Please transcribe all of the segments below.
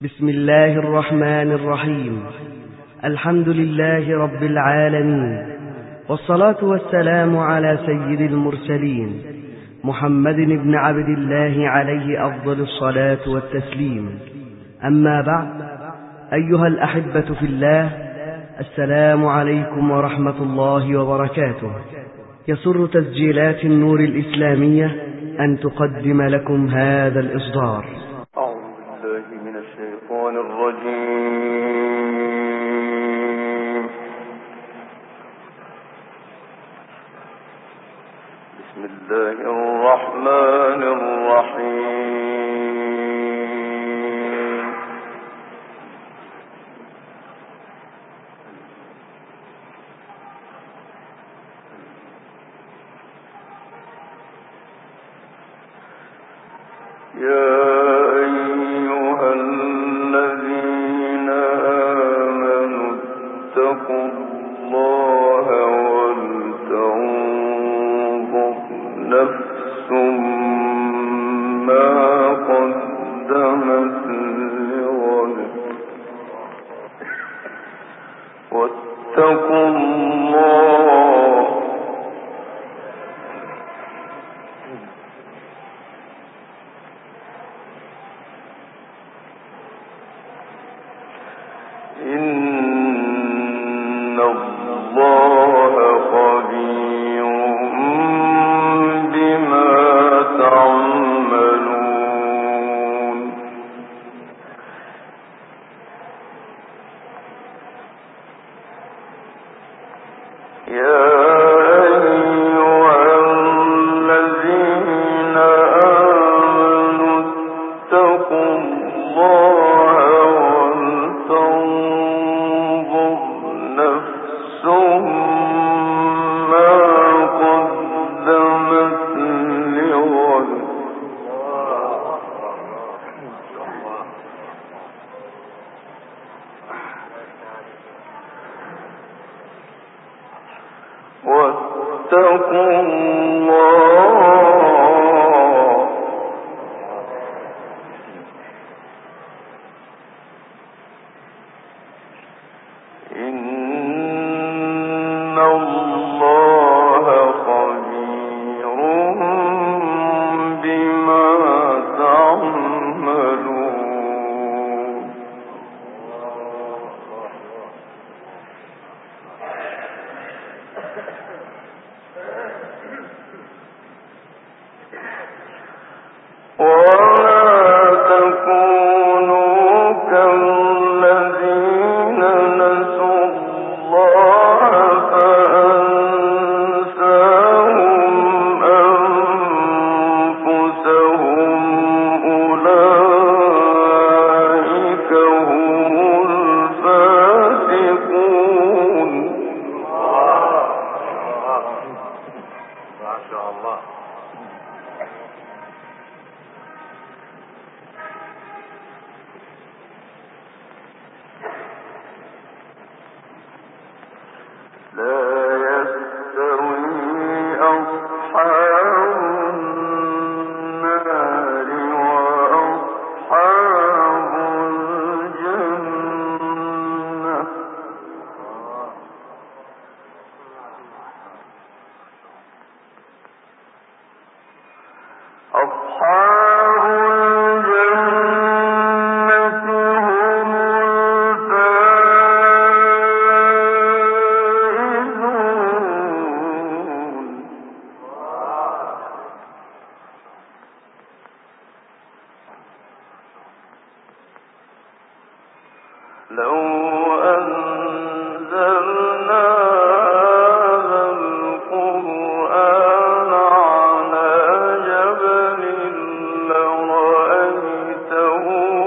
بسم الله الرحمن الرحيم. الحمد لله رب العالمين، والصلاة والسلام على سيد المرسلين محمد بن عبد الله عليه أفضل الصلاة والتسليم. أما بعد، أيها الأحبة في الله، السلام عليكم ورحمة الله وبركاته. يسر تسجيلات النور الإسلامية أن تقدم لكم هذا الإصدار. أعوذ بالله من الشيطان الرجيم. بسم الله الرحمن الرحيم. يا أيها الذين آمنوا اتقوا الله ولتنظر نفس ما قدمت لغد واتقوا الله إن الله خبير بما تعملون. يا أيها الذين آمنوا اتقوا الله ولتنظر نفس ما قدمت لغد واتقوا الله إن الله خبير بما تعملون. ولا تكونوا كالذين نسوا الله فأنساهم أنفسهم أولئك هم الفاسقون. ما شاء الله. لا يستوي أصحاب النار وأصحاب الجنة. أصحاب الجنة هم الفائزون. لو أنزلنا هذا القرآن على جبل لرأيته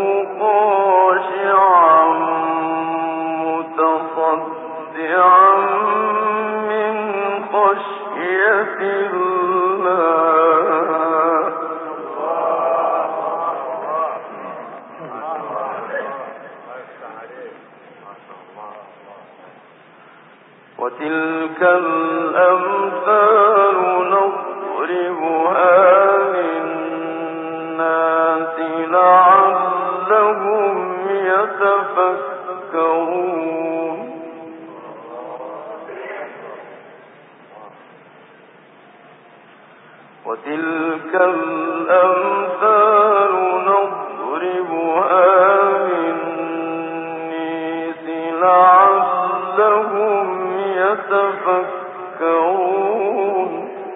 خاشعا متصدعا من خشية الله. وتلك الأمثال نضربها للناس لعلهم يتفكرون وتلك الأمثال نضربها للناس لعلهم يتفكرون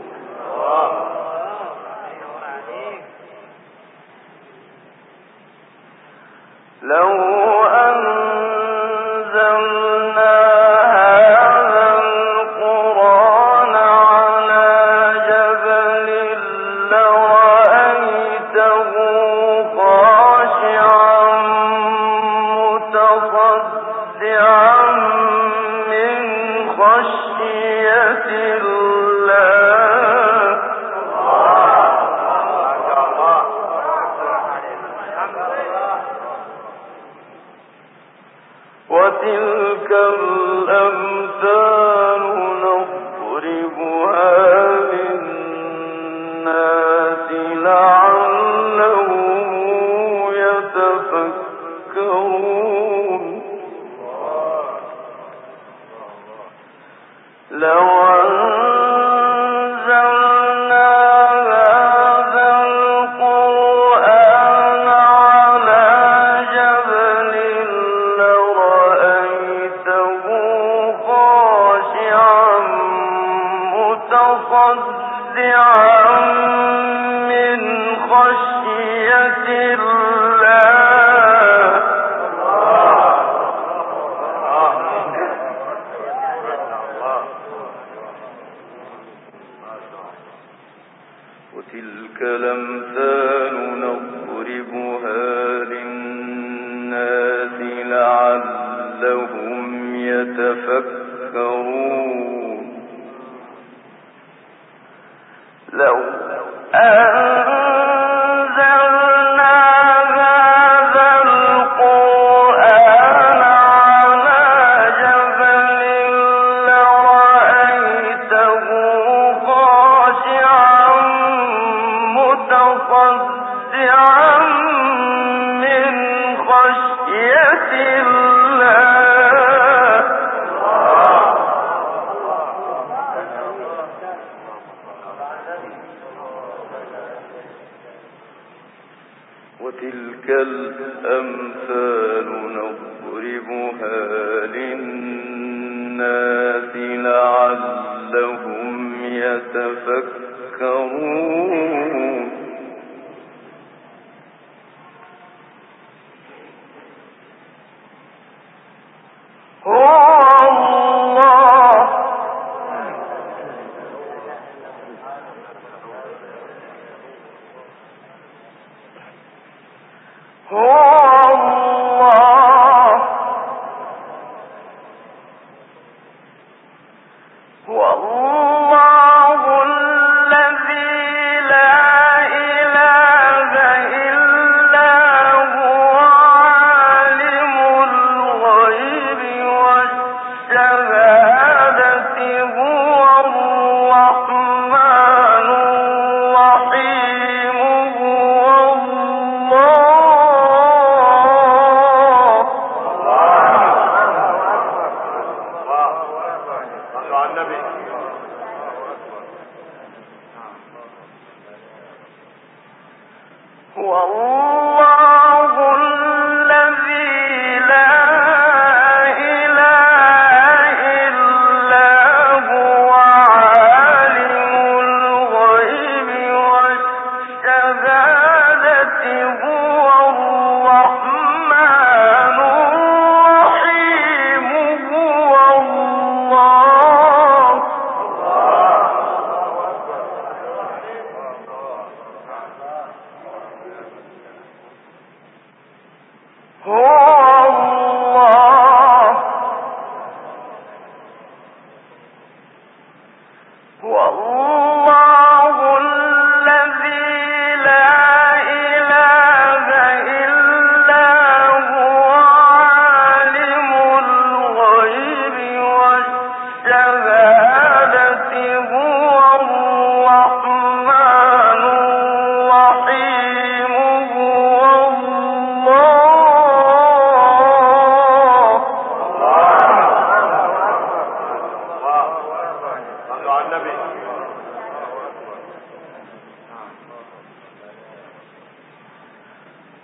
لو أنزلنا هذا القرآن على جبل لرأيته خاشعا متصدعا من خشية الله وتلك الأمثال نضربها للناس لعلهم يتفكرون لو أنزلنا هذا القرآن على جبل لرأيته خاشعا متصدعا من خشية الله وتلك الأمثال نضربها للناس لعلهم يتفكرون لو أنزلنا هذا القرآن على جبل لرأيته خاشعا متصدعا من خشية الله وتلك الأمثال نضربها للناس لعلهم يتفكرون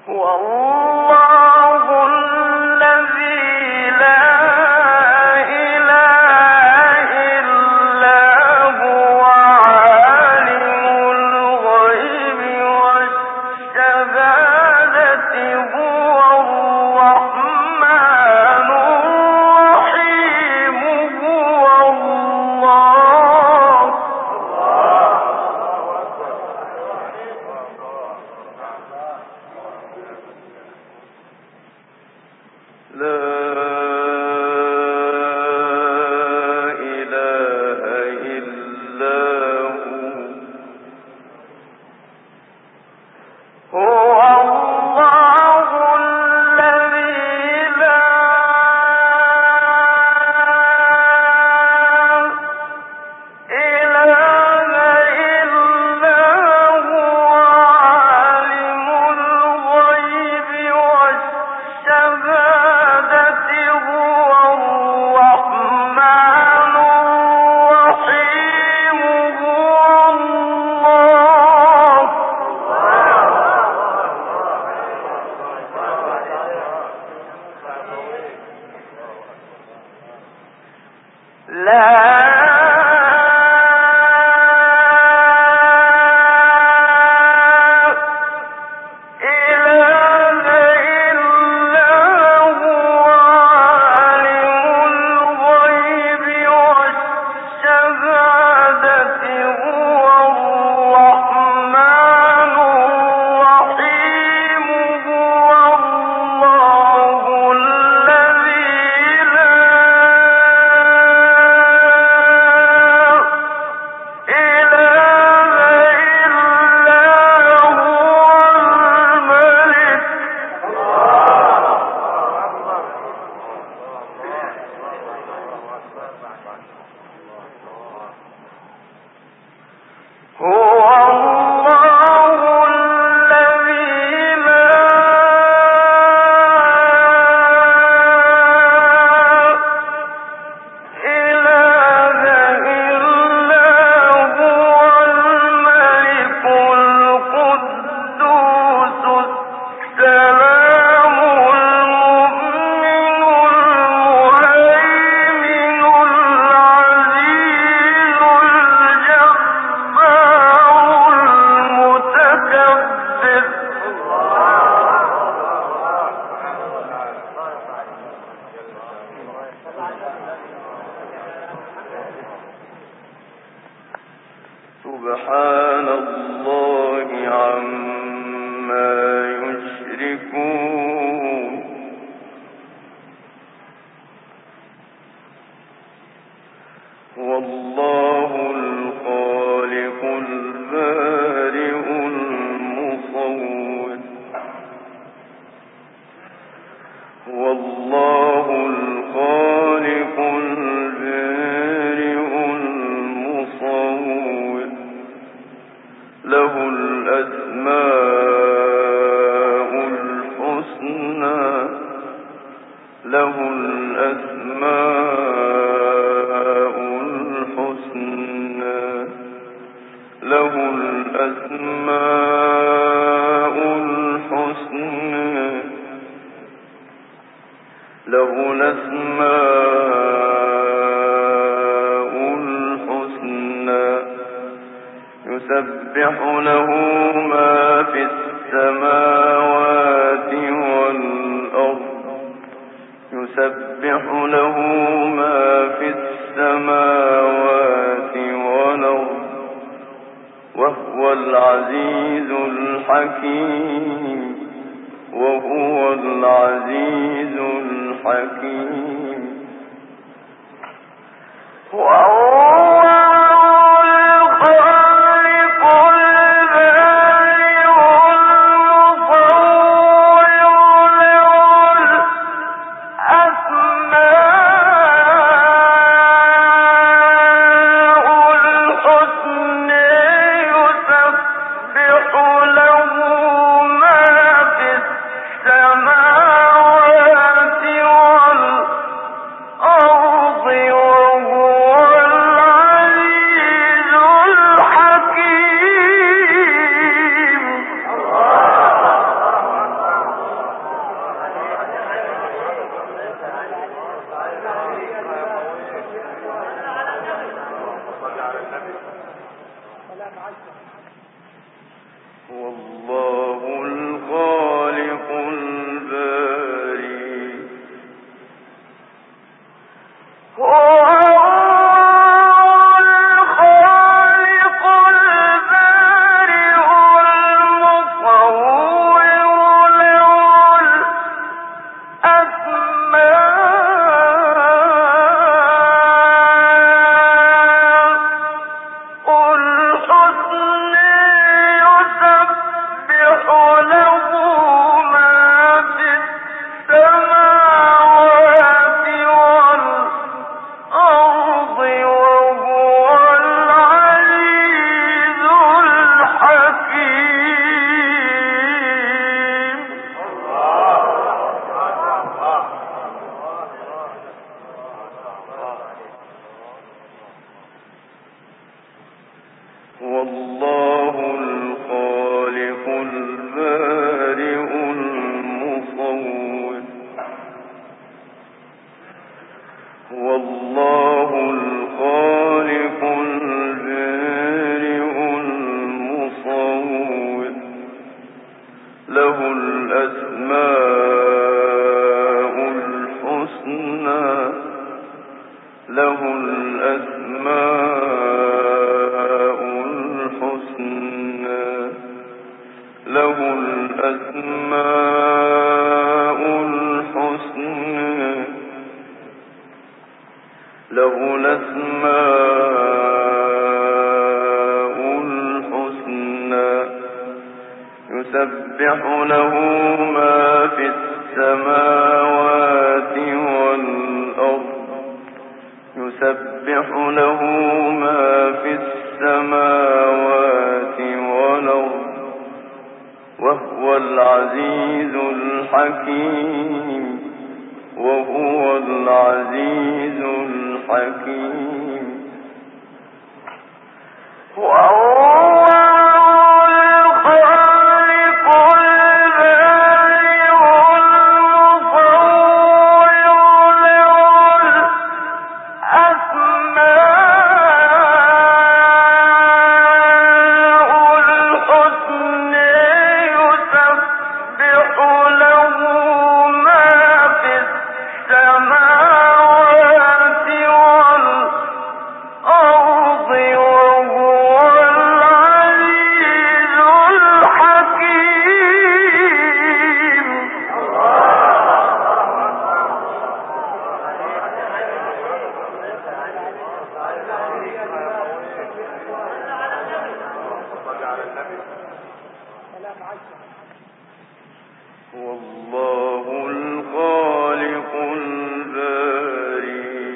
سبحان الله عما يشركون والله الخالق البارئ المصور والله الخالق البارئ المصور له الأسماء الحسنى له الأسماء الحسنى له الأسماء الحسنى له الأسماء الحسنى يسبح له ما في السماوات والأرض يسبح له ما في السماوات والأرض وهو العزيز الحكيم وهو العزيز الحكيم الأسماء الحسنى يسبح له ما في السماوات والأرض يسبح له ما في السماوات والأرض وهو العزيز الحكيم وهو العزيز الحكيم والله الخالق الباري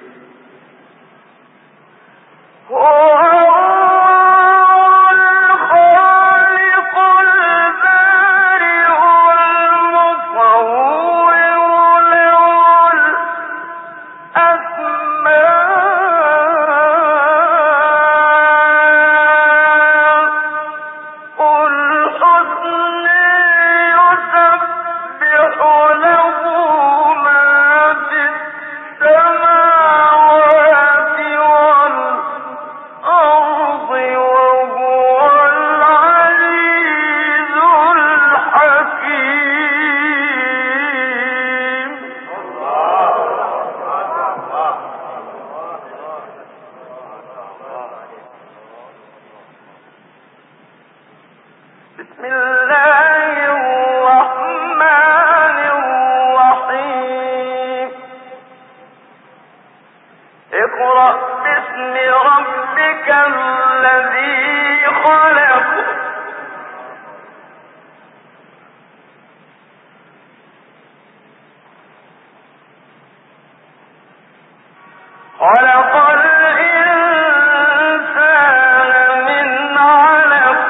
بسم الله الرحمن الرحيم اقرأ باسم ربك الذي خلق خلق الإنسان من علق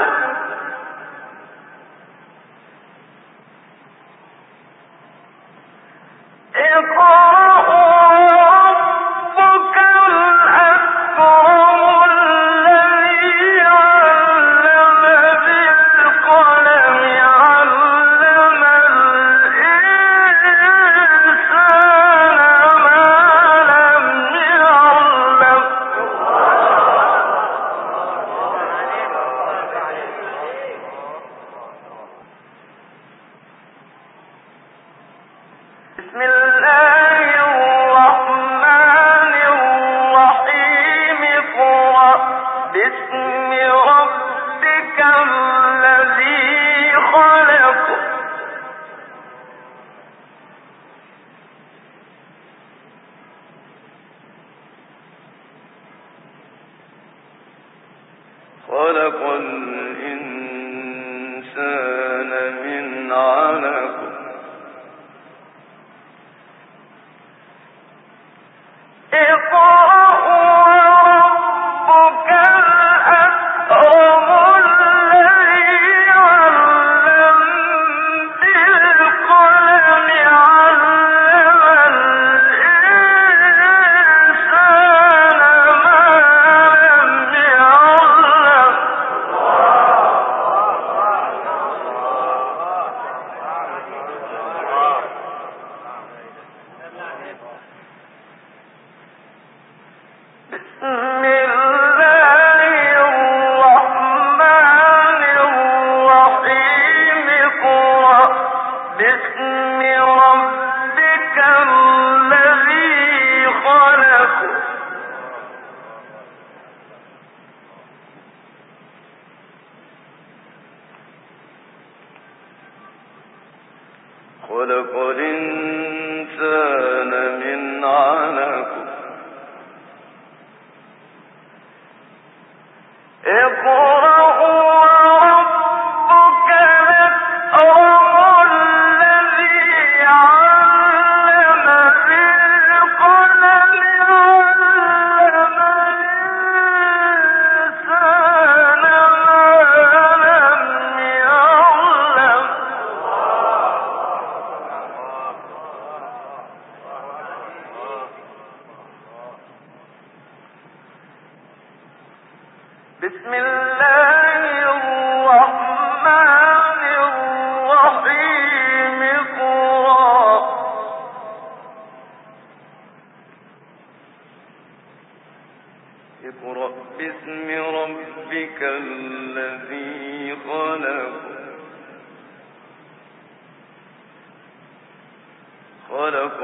بسم الله الرحمن الرحيم اقرأ باسم ربك الذي خلق خلق الإنسان من علق خلق الإنسان من علق اقرأ وربك الأكرم الذي علم بالقلم علم الإنسان ما لم يعلم بسم الله الرحمن الرحيم اقرأ باسم ربك الذي خلق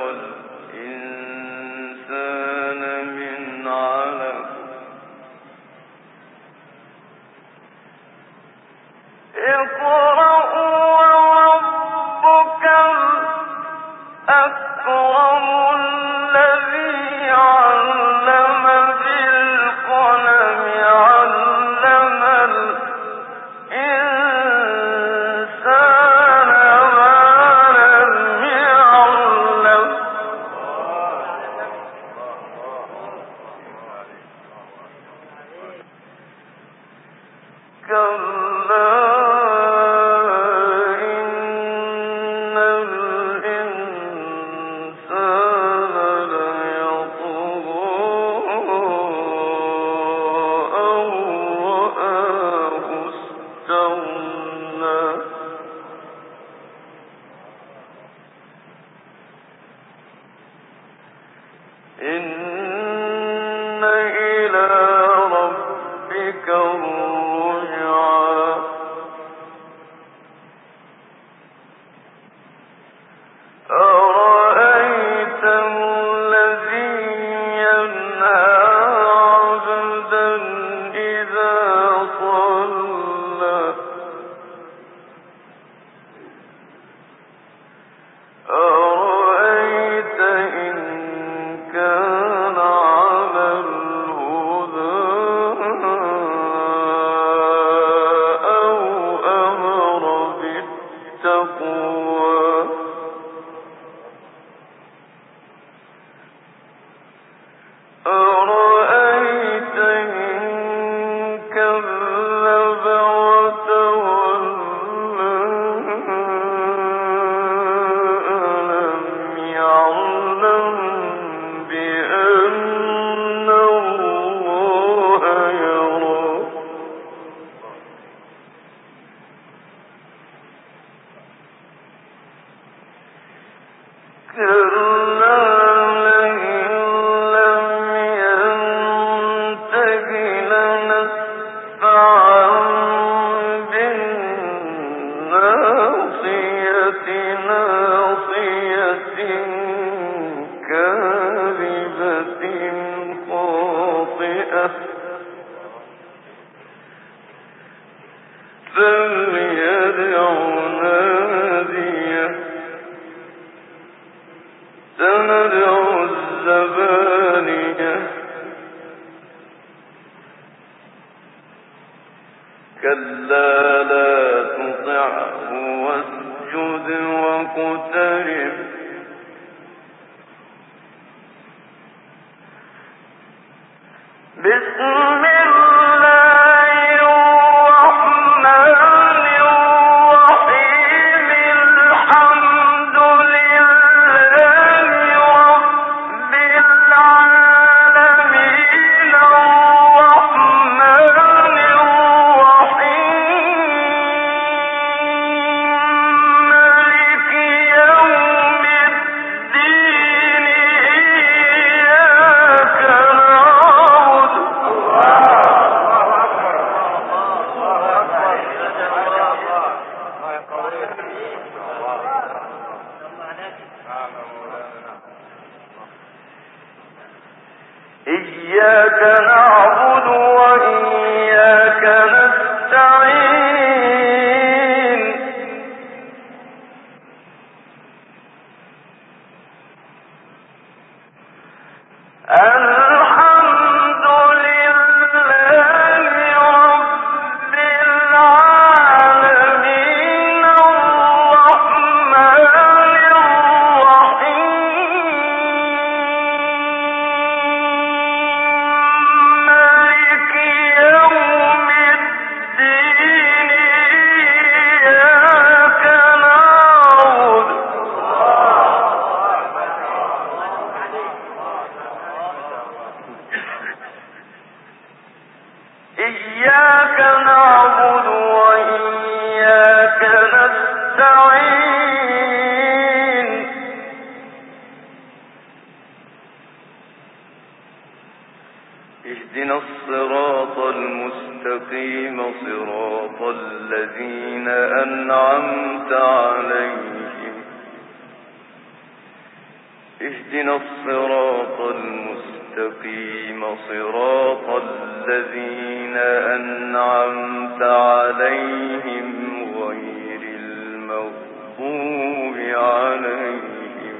الإنسان من علق اقرأ وربك الأكرم الذي علم بالقلم علم الإنسان ما لم يعلم كلا إن إلى ربك الرجعى أرأيت الذي ينهى عبدا إذا صلى أرأيت إن كان على الهدى أو أمر بالتقوى أرأيت إن كذب وتولى ألم يعلم بأن الله يرى كلا لئن لم ينته لنسفعا بالناصية ناصية كاذبة خاطئة فليدع ناديه سندع الزبانية كلا لا تطعه واسجد واقترب بسم الله الرحمن الرحيم الحمد لله رب العالمين الرحمن الرحيم مالك يوم الدين إياك نعبد إياك نعبد وإياك نستعين اهدنا الصراط المستقيم صراط الذين أنعمت عليهم اهدنا الصراط المستقيم صراط الذين أنعمت عليهم غير المغضوب عليهم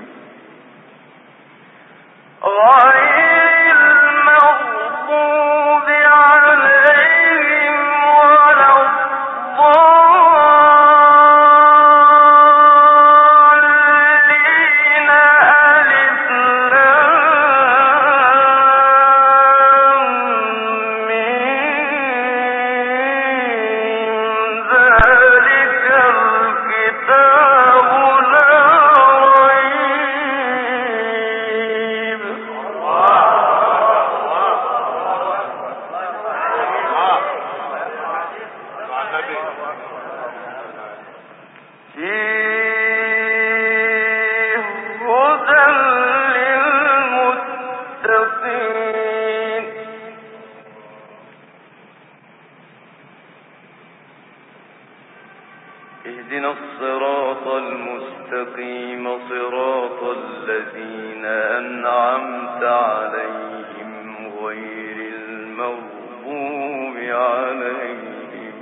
اهدنا الصراط المستقيم صراط الذين أنعمت عليهم غير المغضوب عليهم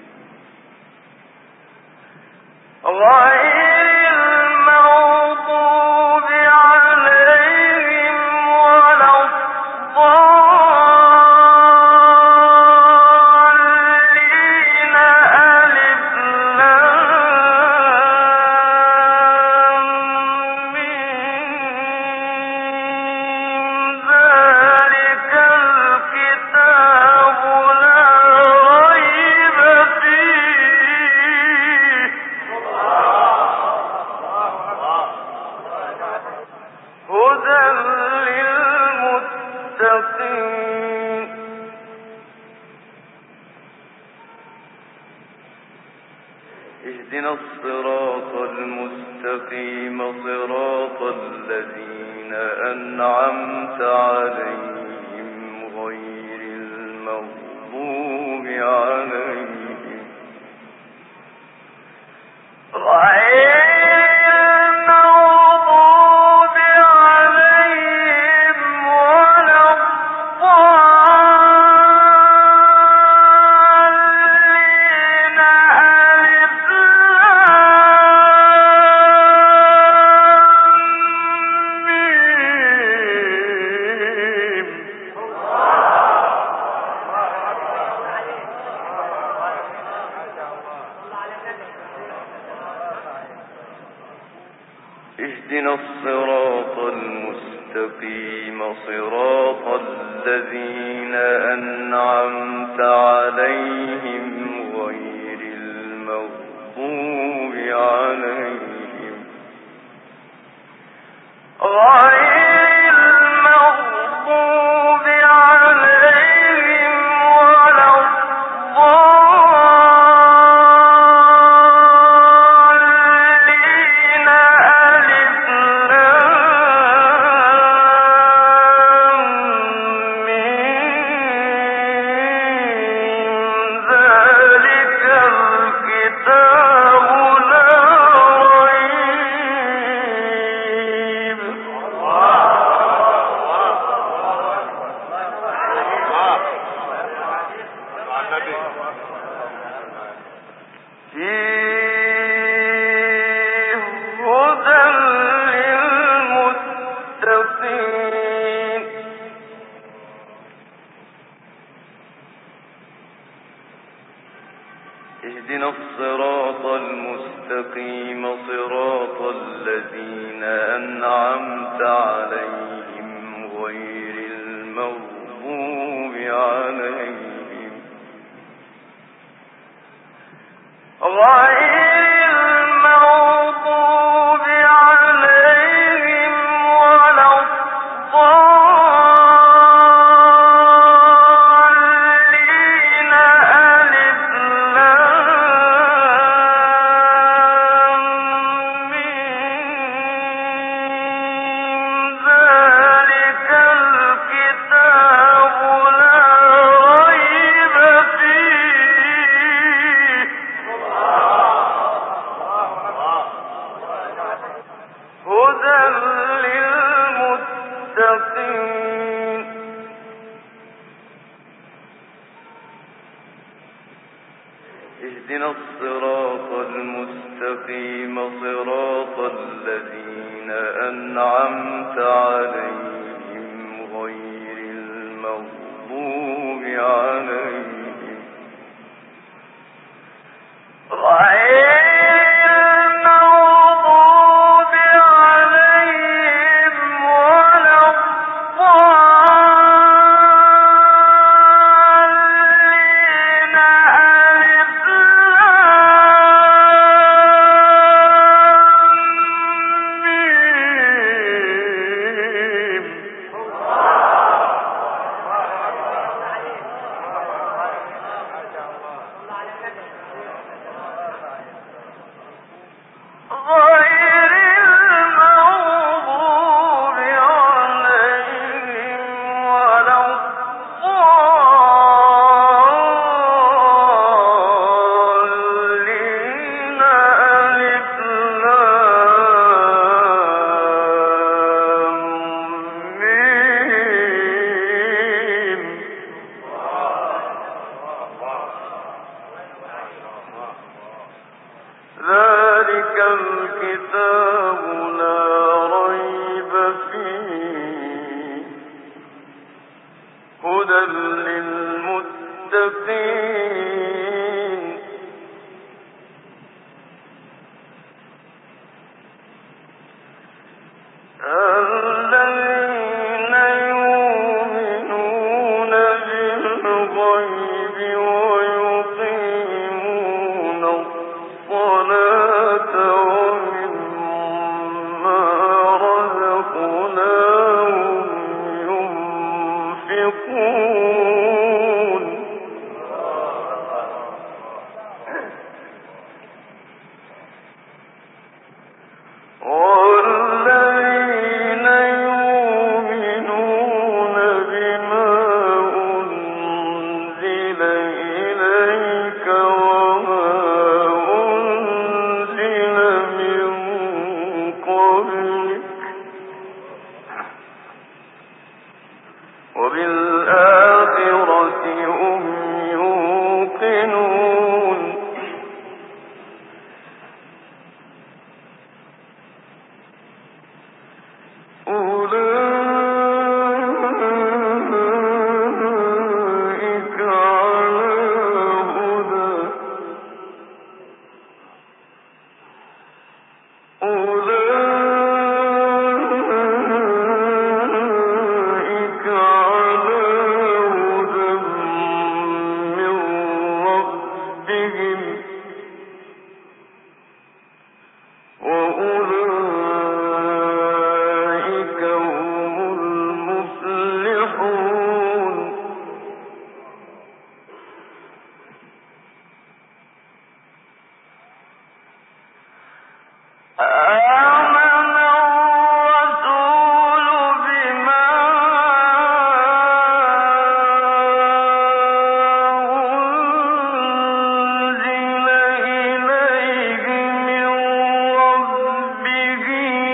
اهدنا الصراط المستقيم صراط الذين أنعمت عليهم غير المغضوب عليهم اهدنا الصراط المستقيم صراط الذين أنعمت عليهم غير المغضوب عليهم اهدنا الصراط المستقيم صراط الذين أنعمت عليهم غير المغضوب عليهم اهدنا الصراط المستقيم صراط الذين أنعمت عليهم غير المغضوب عليهم ذلك الكتاب لا ريب فيه هدى للمتقين الذين يؤمنون بالغيب ويقيمون الصلاة ومما رزقناهم ينفقون والذين يؤمنون بما أنزل إليك وما أنزل من قبلك وبالآخرة هم يوقنون أولئك على هدى أولئك على هدى من ربهم وأولئك هم المفلحون آمن الرسول بما أنزل إليه من ربه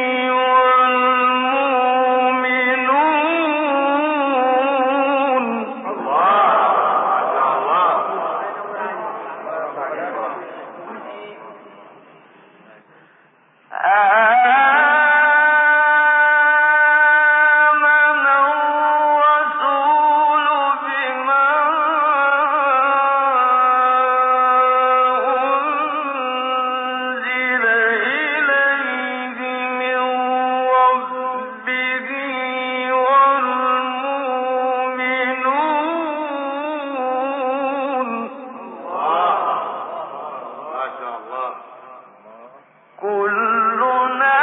والمؤمنون آمن الرسول بما أنزل إليه من ربه والمؤمنون كلنا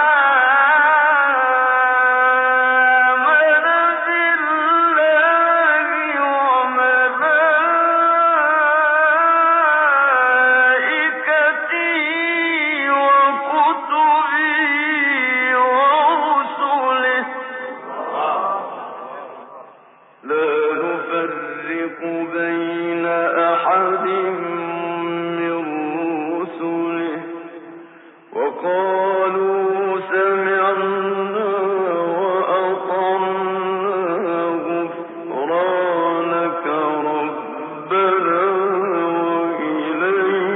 آمن بالله وملائكته وكتبه ورسله لا نفرق بين أحد من رسله وقالوا سمعنا وأطعنا غفرانك ربنا وإليك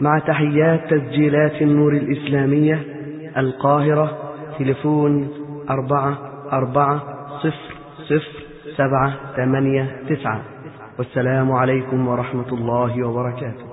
مع تحيات تسجيلات النور الإسلامية، القاهرة، تليفون 44000789. والسلام عليكم ورحمة الله وبركاته.